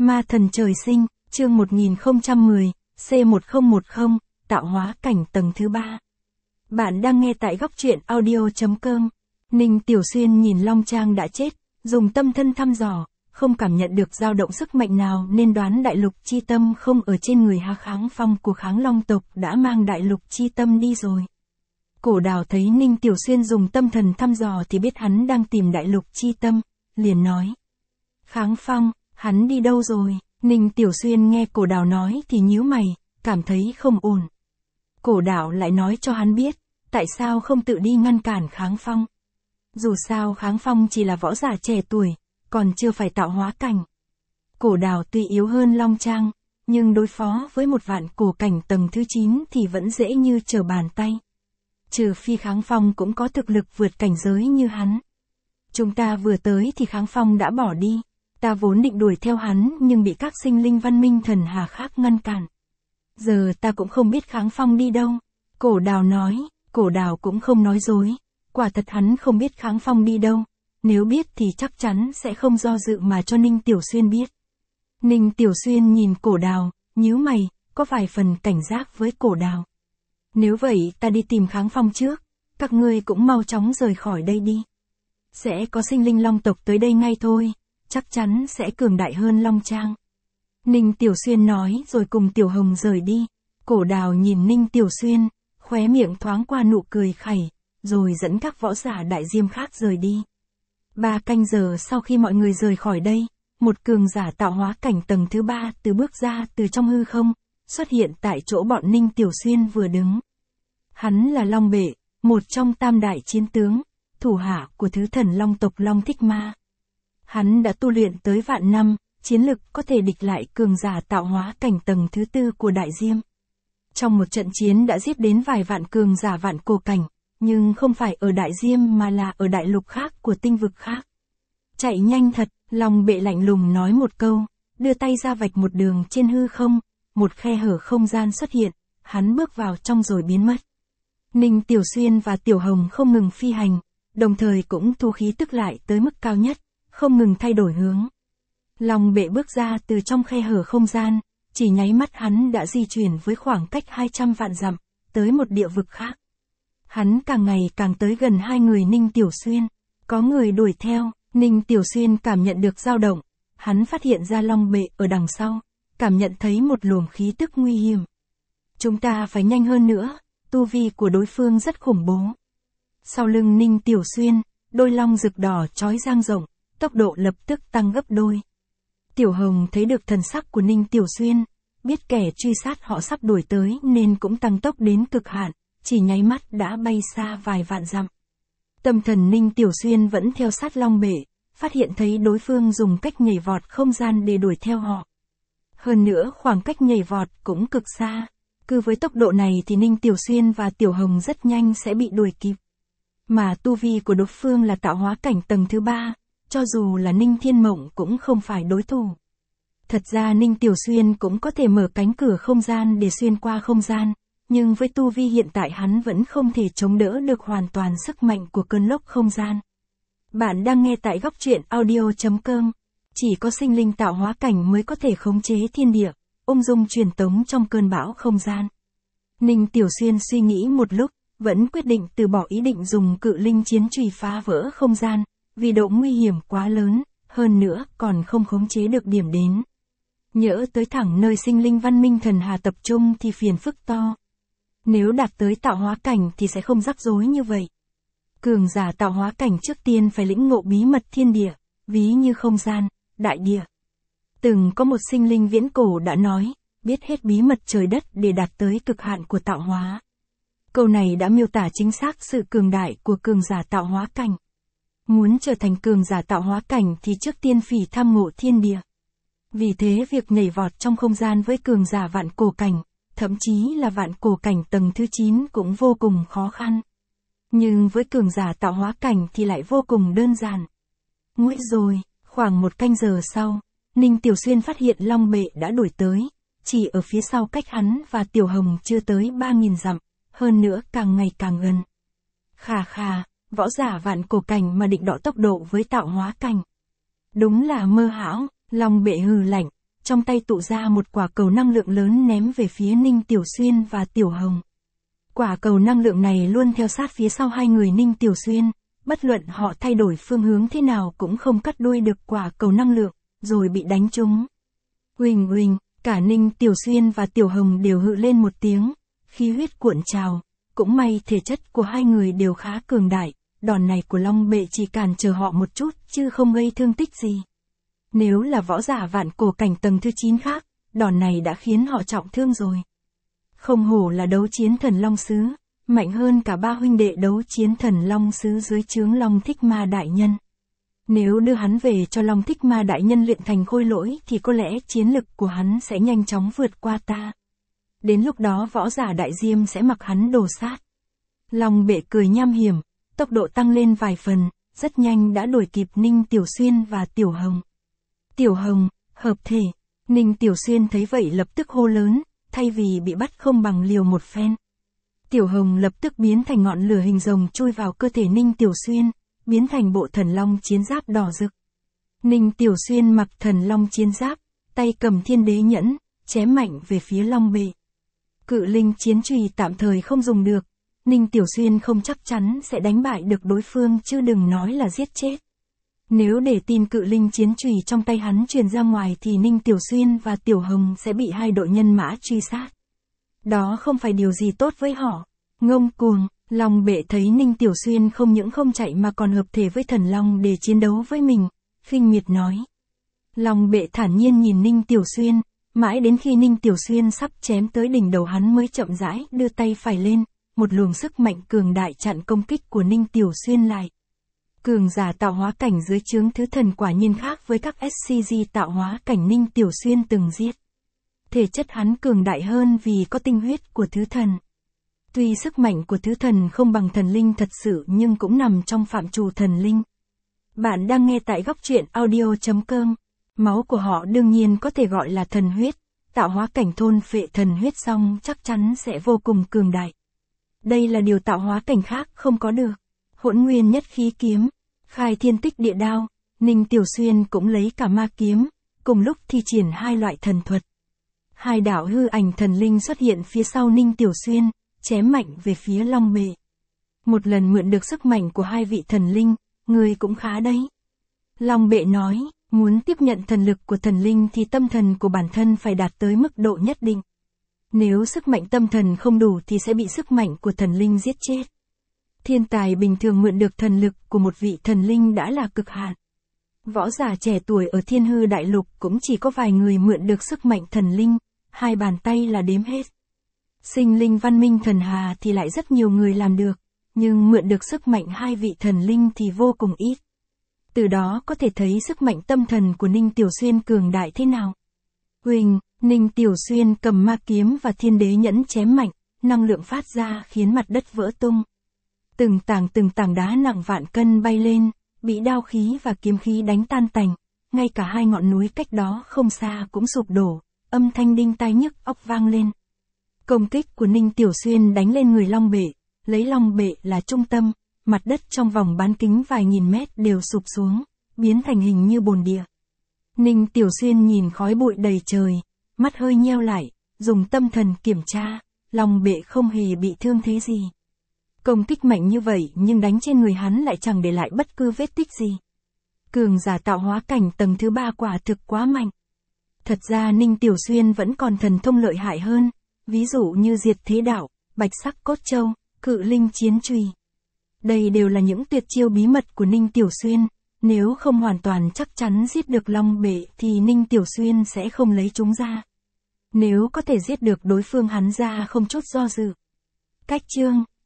Ma thần trời sinh, chương 1010, C1010, tạo hóa cảnh tầng thứ 3. Bạn đang nghe tại góc truyện audio.com. Ninh Tiểu Xuyên nhìn Long Trang đã chết, dùng tâm thân thăm dò, không cảm nhận được dao động sức mạnh nào nên đoán đại lục chi tâm không ở trên người Hà Kháng Phong của Kháng Long tộc đã mang đại lục chi tâm đi rồi. Cổ Đào thấy Ninh Tiểu Xuyên dùng tâm thần thăm dò thì biết hắn đang tìm đại lục chi tâm, liền nói. Kháng Phong, hắn đi đâu rồi? Ninh Tiểu Xuyên nghe Cổ Đào nói thì nhíu mày, cảm thấy không ổn. Cổ Đào lại nói cho hắn biết, tại sao không tự đi ngăn cản Kháng Phong. Dù sao Kháng Phong chỉ là võ giả trẻ tuổi, còn chưa phải tạo hóa cảnh. Cổ Đào tuy yếu hơn Long Trang, nhưng đối phó với một vạn cổ cảnh tầng thứ 9 thì vẫn dễ như trở bàn tay. Trừ phi Kháng Phong cũng có thực lực vượt cảnh giới như hắn. Chúng ta vừa tới thì Kháng Phong đã bỏ đi. Ta vốn định đuổi theo hắn nhưng bị các sinh linh văn minh thần hà khác ngăn cản. Giờ ta cũng không biết Kháng Phong đi đâu. Cổ Đào nói, Cổ Đào cũng không nói dối. Quả thật hắn không biết Kháng Phong đi đâu. Nếu biết thì chắc chắn sẽ không do dự mà cho Ninh Tiểu Xuyên biết. Ninh Tiểu Xuyên nhìn Cổ Đào, nhíu mày, có vài phần cảnh giác với Cổ Đào. Nếu vậy ta đi tìm Kháng Phong trước, các ngươi cũng mau chóng rời khỏi đây đi. Sẽ có sinh linh long tộc tới đây ngay thôi, chắc chắn sẽ cường đại hơn Long Trang. Ninh Tiểu Xuyên nói rồi cùng Tiểu Hồng rời đi. Cổ Đào nhìn Ninh Tiểu Xuyên, khóe miệng thoáng qua nụ cười khẩy, rồi dẫn các võ giả đại diêm khác rời đi. 3 canh giờ sau khi mọi người rời khỏi đây, một cường giả tạo hóa cảnh tầng thứ 3 bước ra từ trong hư không, xuất hiện tại chỗ bọn Ninh Tiểu Xuyên vừa đứng. Hắn là Long Bệ, một trong tam đại chiến tướng, thủ hạ của thứ thần long tộc Long Thích Ma. Hắn đã tu luyện tới vạn năm, chiến lực có thể địch lại cường giả tạo hóa cảnh tầng thứ 4 của Đại Diêm. Trong một trận chiến đã giết đến vài vạn cường giả vạn cổ cảnh, nhưng không phải ở Đại Diêm mà là ở đại lục khác của tinh vực khác. Chạy nhanh thật, Long Bệ lạnh lùng nói một câu, đưa tay ra vạch một đường trên hư không, một khe hở không gian xuất hiện, hắn bước vào trong rồi biến mất. Ninh Tiểu Xuyên và Tiểu Hồng không ngừng phi hành, đồng thời cũng thu khí tức lại tới mức cao nhất, không ngừng thay đổi hướng. Long Bệ bước ra từ trong khe hở không gian, chỉ nháy mắt hắn đã di chuyển với khoảng cách 200 vạn dặm, tới một địa vực khác. Hắn càng ngày càng tới gần hai người Ninh Tiểu Xuyên, có người đuổi theo, Ninh Tiểu Xuyên cảm nhận được dao động, hắn phát hiện ra Long Bệ ở đằng sau, cảm nhận thấy một luồng khí tức nguy hiểm. Chúng ta phải nhanh hơn nữa, tu vi của đối phương rất khủng bố. Sau lưng Ninh Tiểu Xuyên, đôi long rực đỏ chói dang rộng, tốc độ lập tức tăng gấp đôi. Tiểu Hồng thấy được thần sắc của Ninh Tiểu Xuyên, biết kẻ truy sát họ sắp đuổi tới nên cũng tăng tốc đến cực hạn, chỉ nháy mắt đã bay xa vài vạn dặm. Tâm thần Ninh Tiểu Xuyên vẫn theo sát Long Bệ, phát hiện thấy đối phương dùng cách nhảy vọt không gian để đuổi theo họ. Hơn nữa khoảng cách nhảy vọt cũng cực xa. Cứ với tốc độ này thì Ninh Tiểu Xuyên và Tiểu Hồng rất nhanh sẽ bị đuổi kịp. Mà tu vi của đối phương là tạo hóa cảnh tầng thứ 3, cho dù là Ninh Thiên Mộng cũng không phải đối thủ. Thật ra Ninh Tiểu Xuyên cũng có thể mở cánh cửa không gian để xuyên qua không gian, nhưng với tu vi hiện tại hắn vẫn không thể chống đỡ được hoàn toàn sức mạnh của cơn lốc không gian. Bạn đang nghe tại góc truyện audio.com. Chỉ có sinh linh tạo hóa cảnh mới có thể khống chế thiên địa, ung dung truyền tống trong cơn bão không gian. Ninh Tiểu Xuyên suy nghĩ một lúc, vẫn quyết định từ bỏ ý định dùng cự linh chiến chùy phá vỡ không gian, vì độ nguy hiểm quá lớn, hơn nữa còn không khống chế được điểm đến. Nhỡ tới thẳng nơi sinh linh văn minh thần hà tập trung thì phiền phức to. Nếu đạt tới tạo hóa cảnh thì sẽ không rắc rối như vậy. Cường giả tạo hóa cảnh trước tiên phải lĩnh ngộ bí mật thiên địa, ví như không gian, đại địa. Từng có một sinh linh viễn cổ đã nói, biết hết bí mật trời đất để đạt tới cực hạn của tạo hóa. Câu này đã miêu tả chính xác sự cường đại của cường giả tạo hóa cảnh. Muốn trở thành cường giả tạo hóa cảnh thì trước tiên phỉ tham ngộ thiên địa. Vì thế việc nhảy vọt trong không gian với cường giả vạn cổ cảnh, thậm chí là vạn cổ cảnh tầng thứ 9 cũng vô cùng khó khăn. Nhưng với cường giả tạo hóa cảnh thì lại vô cùng đơn giản. Nguy rồi, khoảng 1 canh giờ sau, Ninh Tiểu Xuyên phát hiện Long Bệ đã đuổi tới, chỉ ở phía sau cách hắn và Tiểu Hồng chưa tới 3.000 dặm, hơn nữa càng ngày càng gần. Khà, võ giả vạn cổ cảnh mà định đọ tốc độ với tạo hóa cảnh. Đúng là mơ hão, Long Bệ hừ lạnh, trong tay tụ ra một quả cầu năng lượng lớn ném về phía Ninh Tiểu Xuyên và Tiểu Hồng. Quả cầu năng lượng này luôn theo sát phía sau hai người Ninh Tiểu Xuyên, bất luận họ thay đổi phương hướng thế nào cũng không cắt đuôi được quả cầu năng lượng, rồi bị đánh trúng. Huỳnh huỳnh, cả Ninh Tiểu Xuyên và Tiểu Hồng đều hự lên một tiếng, khí huyết cuộn trào, cũng may thể chất của hai người đều khá cường đại, đòn này của Long Bệ chỉ cản trở họ một chút chứ không gây thương tích gì. Nếu là võ giả vạn cổ cảnh tầng thứ 9 khác, đòn này đã khiến họ trọng thương rồi. Không hổ là đấu chiến thần Long Sứ, mạnh hơn cả ba huynh đệ đấu chiến thần Long Sứ dưới trướng Long Thích Ma Đại Nhân. Nếu đưa hắn về cho Long Thích Ma Đại Nhân luyện thành khôi lỗi thì có lẽ chiến lực của hắn sẽ nhanh chóng vượt qua ta. Đến lúc đó võ giả Đại Diêm sẽ mặc hắn đồ sát. Long Bệ cười nham hiểm, tốc độ tăng lên vài phần, rất nhanh đã đuổi kịp Ninh Tiểu Xuyên và Tiểu Hồng. Tiểu Hồng, hợp thể. Ninh Tiểu Xuyên thấy vậy lập tức hô lớn, thay vì bị bắt không bằng liều một phen. Tiểu Hồng lập tức biến thành ngọn lửa hình rồng chui vào cơ thể Ninh Tiểu Xuyên, biến thành bộ thần long chiến giáp đỏ rực. Ninh Tiểu Xuyên mặc thần long chiến giáp, tay cầm thiên đế nhẫn, chém mạnh về phía Long Bệ. Cự linh chiến chùy tạm thời không dùng được, Ninh Tiểu Xuyên không chắc chắn sẽ đánh bại được đối phương chứ đừng nói là giết chết. Nếu để tin cự linh chiến chùy trong tay hắn truyền ra ngoài thì Ninh Tiểu Xuyên và Tiểu Hồng sẽ bị hai đội nhân mã truy sát. Đó không phải điều gì tốt với họ. Ngông cuồng, Long Bệ thấy Ninh Tiểu Xuyên không những không chạy mà còn hợp thể với thần long để chiến đấu với mình, khinh miệt nói. Long Bệ thản nhiên nhìn Ninh Tiểu Xuyên, mãi đến khi Ninh Tiểu Xuyên sắp chém tới đỉnh đầu hắn mới chậm rãi đưa tay phải lên, một luồng sức mạnh cường đại chặn công kích của Ninh Tiểu Xuyên lại. Cường giả tạo hóa cảnh dưới trướng thứ thần quả nhiên khác với các SCG tạo hóa cảnh Ninh Tiểu Xuyên từng giết. Thể chất hắn cường đại hơn vì có tinh huyết của thứ thần. Tuy sức mạnh của thứ thần không bằng thần linh thật sự nhưng cũng nằm trong phạm trù thần linh. Bạn đang nghe tại góc truyện audio.com. Máu của họ đương nhiên có thể gọi là thần huyết, tạo hóa cảnh thôn phệ thần huyết xong chắc chắn sẽ vô cùng cường đại. Đây là điều tạo hóa cảnh khác không có được. Hỗn nguyên nhất khí kiếm, khai thiên tích địa đao, Ninh Tiểu Xuyên cũng lấy cả ma kiếm, cùng lúc thi triển hai loại thần thuật. Hai đạo hư ảnh thần linh xuất hiện phía sau Ninh Tiểu Xuyên, chém mạnh về phía Long Bệ. Một lần mượn được sức mạnh của hai vị thần linh, người cũng khá đấy. Long Bệ nói, muốn tiếp nhận thần lực của thần linh thì tâm thần của bản thân phải đạt tới mức độ nhất định. Nếu sức mạnh tâm thần không đủ thì sẽ bị sức mạnh của thần linh giết chết. Thiên tài bình thường mượn được thần lực của một vị thần linh đã là cực hạn. Võ giả trẻ tuổi ở Thiên Hư Đại Lục cũng chỉ có vài người mượn được sức mạnh thần linh, hai bàn tay là đếm hết. Sinh linh văn minh thần hà thì lại rất nhiều người làm được, nhưng mượn được sức mạnh hai vị thần linh thì vô cùng ít. Từ đó có thể thấy sức mạnh tâm thần của Ninh Tiểu Xuyên cường đại thế nào. Huỳnh, Ninh Tiểu Xuyên cầm ma kiếm và thiên đế nhẫn chém mạnh, năng lượng phát ra khiến mặt đất vỡ tung. Từng tảng đá nặng vạn cân bay lên, bị đao khí và kiếm khí đánh tan tành, ngay cả hai ngọn núi cách đó không xa cũng sụp đổ, âm thanh đinh tai nhức óc vang lên. Công kích của Ninh Tiểu Xuyên đánh lên người Long Bệ, lấy Long Bệ là trung tâm, mặt đất trong vòng bán kính vài nghìn mét đều sụp xuống, biến thành hình như bồn địa. Ninh Tiểu Xuyên nhìn khói bụi đầy trời, mắt hơi nheo lại, dùng tâm thần kiểm tra, Long Bệ không hề bị thương thế gì. Công kích mạnh như vậy nhưng đánh trên người hắn lại chẳng để lại bất cứ vết tích gì. Cường giả tạo hóa cảnh tầng thứ 3 quả thực quá mạnh. Thật ra Ninh Tiểu Xuyên vẫn còn thần thông lợi hại hơn, ví dụ như diệt thế đạo, bạch sắc cốt châu, cự linh chiến chùy. Đây đều là những tuyệt chiêu bí mật của Ninh Tiểu Xuyên, nếu không hoàn toàn chắc chắn giết được Long Bệ thì Ninh Tiểu Xuyên sẽ không lấy chúng ra. Nếu có thể giết được đối phương hắn ra không chút do dự. Cách chương